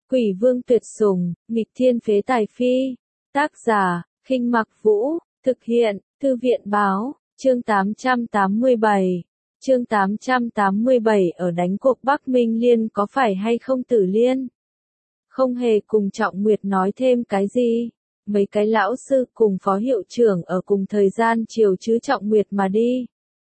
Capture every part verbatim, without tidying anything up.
Quỷ vương tuyệt sủng, nghịch thiên phế tài phi. Tác giả, Khinh Mặc Vũ, thực hiện, Thư viện báo, chương tám trăm tám mươi bảy. Chương tám trăm tám mươi bảy ở đánh cuộc Bắc Minh Liên có phải hay không Tử Liên? Không hề cùng Trọng Nguyệt nói thêm cái gì. Mấy cái lão sư cùng phó hiệu trưởng ở cùng thời gian chiều chứ Trọng Nguyệt mà đi.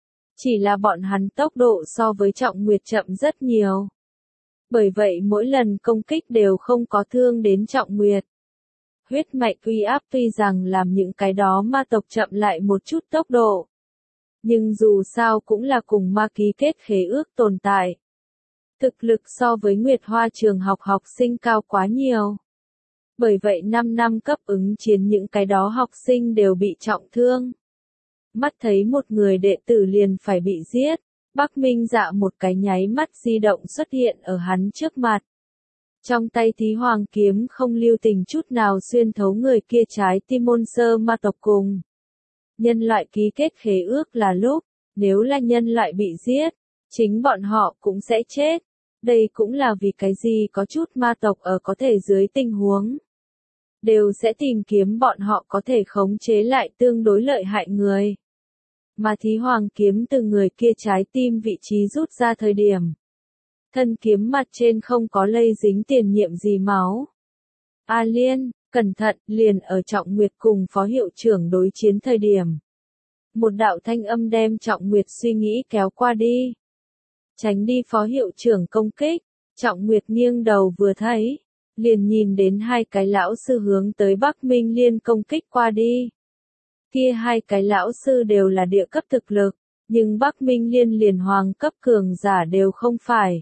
Chỉ là bọn hắn tốc độ so với Trọng Nguyệt chậm rất nhiều. Bởi vậy mỗi lần công kích đều không có thương đến Trọng Nguyệt. Huyết mạch uy áp tuy rằng làm những cái đó ma tộc chậm lại một chút tốc độ. Nhưng dù sao cũng là cùng ma ký kết khế ước tồn tại. Thực lực so với Nguyệt Hoa trường học học sinh cao quá nhiều. Bởi vậy năm năm cấp ứng chiến những cái đó học sinh đều bị trọng thương. Mắt thấy một người đệ tử liền phải bị giết. Bắc Minh Dạ một cái nháy mắt di động xuất hiện ở hắn trước mặt. Trong tay Thí Hoàng kiếm không lưu tình chút nào xuyên thấu người kia trái tim môn sơ ma tộc cùng. Nhân loại ký kết khế ước là lúc, nếu là nhân loại bị giết, chính bọn họ cũng sẽ chết. Đây cũng là vì cái gì có chút ma tộc ở có thể dưới tình huống. Đều sẽ tìm kiếm bọn họ có thể khống chế lại tương đối lợi hại người. Mà Thí Hoàng kiếm từ người kia trái tim vị trí rút ra thời điểm. Thân kiếm mặt trên không có lây dính tiền nhiệm gì máu. A Liên, cẩn thận, liền ở Trọng Nguyệt cùng phó hiệu trưởng đối chiến thời điểm. Một đạo thanh âm đem Trọng Nguyệt suy nghĩ kéo qua đi. Tránh đi phó hiệu trưởng công kích, Trọng Nguyệt nghiêng đầu vừa thấy. Liền nhìn đến hai cái lão sư hướng tới Bắc Minh Liên công kích qua đi. Kia hai cái lão sư đều là địa cấp thực lực, nhưng Bắc Minh Liên liền hoàng cấp cường giả đều không phải.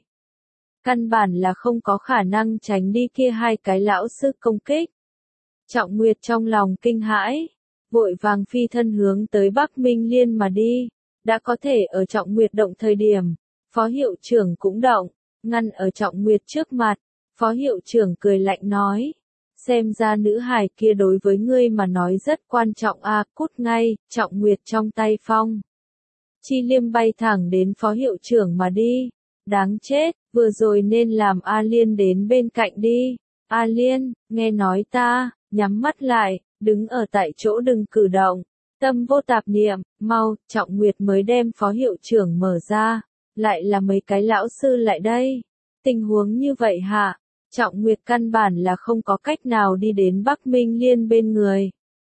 Căn bản là không có khả năng tránh đi kia hai cái lão sư công kích. Trọng Nguyệt trong lòng kinh hãi, vội vàng phi thân hướng tới Bắc Minh Liên mà đi, đã có thể ở Trọng Nguyệt động thời điểm, phó hiệu trưởng cũng động, ngăn ở Trọng Nguyệt trước mặt, phó hiệu trưởng cười lạnh nói. Xem ra nữ hài kia đối với ngươi mà nói rất quan trọng a, à, cút ngay, Trọng Nguyệt trong tay phong. Chi liêm bay thẳng đến phó hiệu trưởng mà đi. Đáng chết, vừa rồi nên làm A Liên đến bên cạnh đi. A Liên, nghe nói ta, nhắm mắt lại, đứng ở tại chỗ đừng cử động. Tâm vô tạp niệm, mau, Trọng Nguyệt mới đem phó hiệu trưởng mở ra. Lại là mấy cái lão sư lại đây. Tình huống như vậy hả? Trọng Nguyệt căn bản là không có cách nào đi đến Bắc Minh Liên bên người.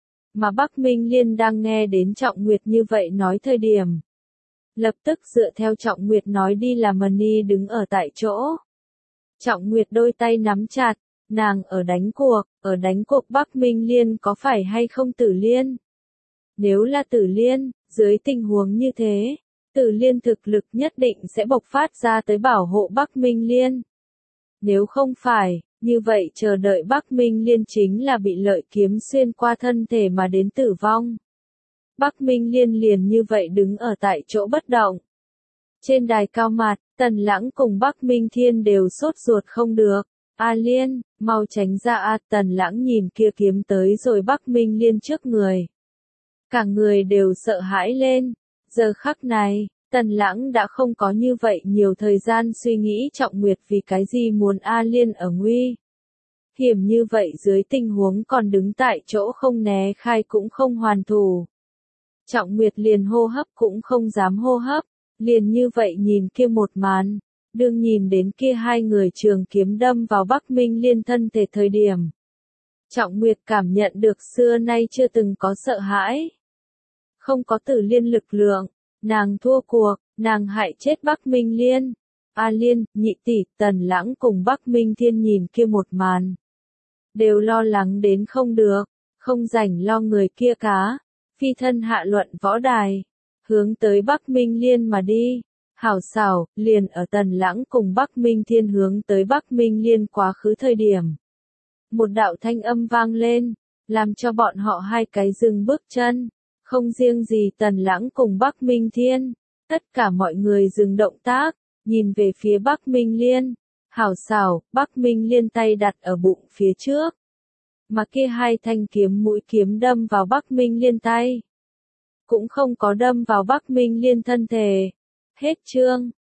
Mà Bắc Minh Liên đang nghe đến Trọng Nguyệt như vậy nói thời điểm. Lập tức dựa theo Trọng Nguyệt nói đi là Mani đứng ở tại chỗ. Trọng Nguyệt đôi tay nắm chặt, nàng ở đánh cuộc, ở đánh cuộc Bắc Minh Liên có phải hay không Tử Liên? Nếu là Tử Liên, dưới tình huống như thế, Tử Liên thực lực nhất định sẽ bộc phát ra tới bảo hộ Bắc Minh Liên. Nếu không phải, như vậy chờ đợi Bắc Minh Liên chính là bị lợi kiếm xuyên qua thân thể mà đến tử vong. Bắc Minh Liên liền như vậy đứng ở tại chỗ bất động. Trên đài cao mặt, Tần Lãng cùng Bắc Minh Thiên đều sốt ruột không được. A Liên, mau tránh ra a, Tần Lãng nhìn kia kiếm tới rồi Bắc Minh Liên trước người. Cả người đều sợ hãi lên. Giờ khắc này, Tần Lãng đã không có như vậy nhiều thời gian suy nghĩ Trọng Nguyệt vì cái gì muốn A Liên ở nguy. Hiểm như vậy dưới tình huống còn đứng tại chỗ không né khai cũng không hoàn thủ. Trọng Nguyệt liền hô hấp cũng không dám hô hấp, liền như vậy nhìn kia một màn, đương nhìn đến kia hai người trường kiếm đâm vào Bắc Minh Liên thân thể thời điểm. Trọng Nguyệt cảm nhận được xưa nay chưa từng có sợ hãi. Không có Tử Liên lực lượng. Nàng thua cuộc, nàng hại chết Bắc Minh Liên. A Liên, nhị tỷ, Tần Lãng cùng Bắc Minh Thiên nhìn kia một màn. Đều lo lắng đến không được, không rảnh lo người kia cá. Phi thân hạ luận võ đài, hướng tới Bắc Minh Liên mà đi. Hảo xảo, liền ở Tần Lãng cùng Bắc Minh Thiên hướng tới Bắc Minh Liên quá khứ thời điểm. Một đạo thanh âm vang lên, làm cho bọn họ hai cái dừng bước chân. Không riêng gì Tần Lãng cùng Bắc Minh Thiên, tất cả mọi người dừng động tác, nhìn về phía Bắc Minh Liên. Hảo xảo, Bắc Minh Liên tay đặt ở bụng phía trước. Mà kia hai thanh kiếm mũi kiếm đâm vào Bắc Minh Liên tay. Cũng không có đâm vào Bắc Minh Liên thân thể. Hết chương.